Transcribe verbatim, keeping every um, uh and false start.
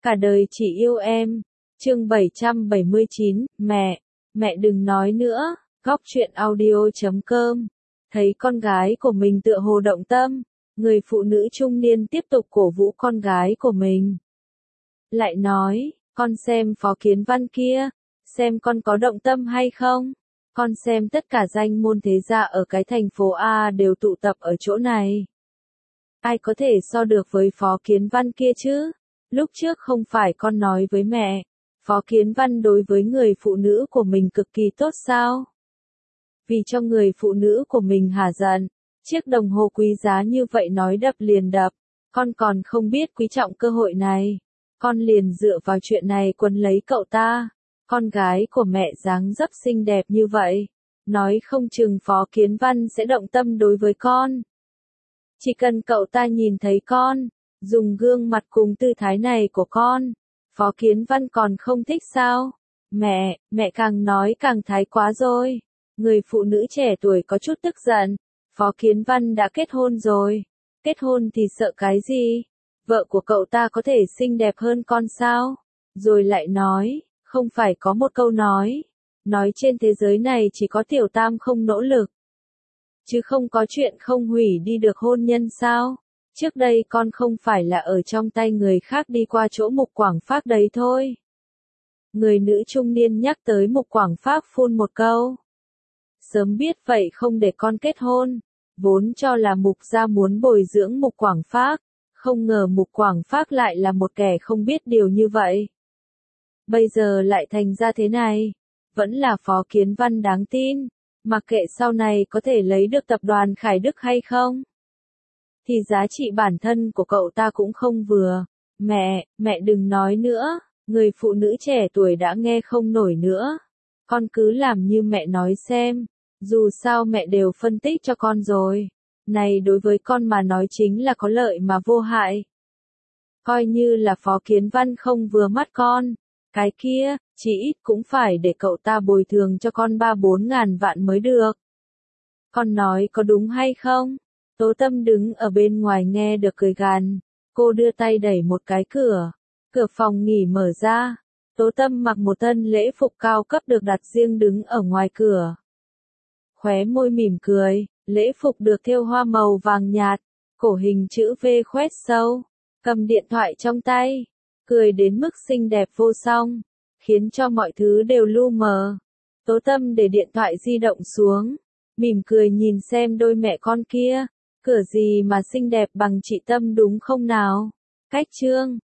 Cả đời chỉ yêu em. Chương bảy trăm bảy mươi chín, mẹ, mẹ đừng nói nữa. Góc truyện audio chấm com. Thấy con gái của mình tựa hồ động tâm, người phụ nữ trung niên tiếp tục cổ vũ con gái của mình. Lại nói, con xem Phó Kiến Văn kia, xem con có động tâm hay không? Con xem tất cả danh môn thế gia ở cái thành phố A đều tụ tập ở chỗ này. Ai có thể so được với Phó Kiến Văn kia chứ? Lúc trước không phải con nói với mẹ, Phó Kiến Văn đối với người phụ nữ của mình cực kỳ tốt sao? Vì cho người phụ nữ của mình hả giận, chiếc đồng hồ quý giá như vậy nói đập liền đập, con còn không biết quý trọng cơ hội này. Con liền dựa vào chuyện này quấn lấy cậu ta. Con gái của mẹ dáng dấp xinh đẹp như vậy, nói không chừng Phó Kiến Văn sẽ động tâm đối với con. Chỉ cần cậu ta nhìn thấy con, dùng gương mặt cùng tư thái này của con, Phó Kiến Văn còn không thích sao? Mẹ, mẹ càng nói càng thái quá rồi. Người phụ nữ trẻ tuổi có chút tức giận. Phó Kiến Văn đã kết hôn rồi. Kết hôn thì sợ cái gì? Vợ của cậu ta có thể xinh đẹp hơn con sao? Rồi lại nói, không phải có một câu nói, nói trên thế giới này chỉ có tiểu tam không nỗ lực, chứ không có chuyện không hủy đi được hôn nhân sao? Trước đây con không phải là ở trong tay người khác đi qua chỗ Mục Quảng Phác đấy thôi. Người nữ trung niên nhắc tới Mục Quảng Phác phun một câu. Sớm biết vậy không để con kết hôn, vốn cho là Mục gia muốn bồi dưỡng Mục Quảng Phác, không ngờ Mục Quảng Phác lại là một kẻ không biết điều như vậy. Bây giờ lại thành ra thế này, vẫn là Phó Kiến Văn đáng tin, mặc kệ sau này có thể lấy được tập đoàn Khải Đức hay không. Thì giá trị bản thân của cậu ta cũng không vừa. Mẹ, mẹ đừng nói nữa, người phụ nữ trẻ tuổi đã nghe không nổi nữa. Con cứ làm như mẹ nói xem, dù sao mẹ đều phân tích cho con rồi. Này đối với con mà nói chính là có lợi mà vô hại. Coi như là Phó Kiến Văn không vừa mắt con, cái kia, chỉ ít cũng phải để cậu ta bồi thường cho con ba bốn ngàn vạn mới được. Con nói có đúng hay không? Tố Tâm đứng ở bên ngoài nghe được cười gằn, cô đưa tay đẩy một cái cửa, cửa phòng nghỉ mở ra, Tố Tâm mặc một thân lễ phục cao cấp được đặt riêng đứng ở ngoài cửa. Khóe môi mỉm cười, lễ phục được thêu hoa màu vàng nhạt, cổ hình chữ V khoét sâu, cầm điện thoại trong tay, cười đến mức xinh đẹp vô song, khiến cho mọi thứ đều lu mờ. Tố Tâm để điện thoại di động xuống, mỉm cười nhìn xem đôi mẹ con kia. Cửa gì mà xinh đẹp bằng chị Tâm đúng không nào? Cách chương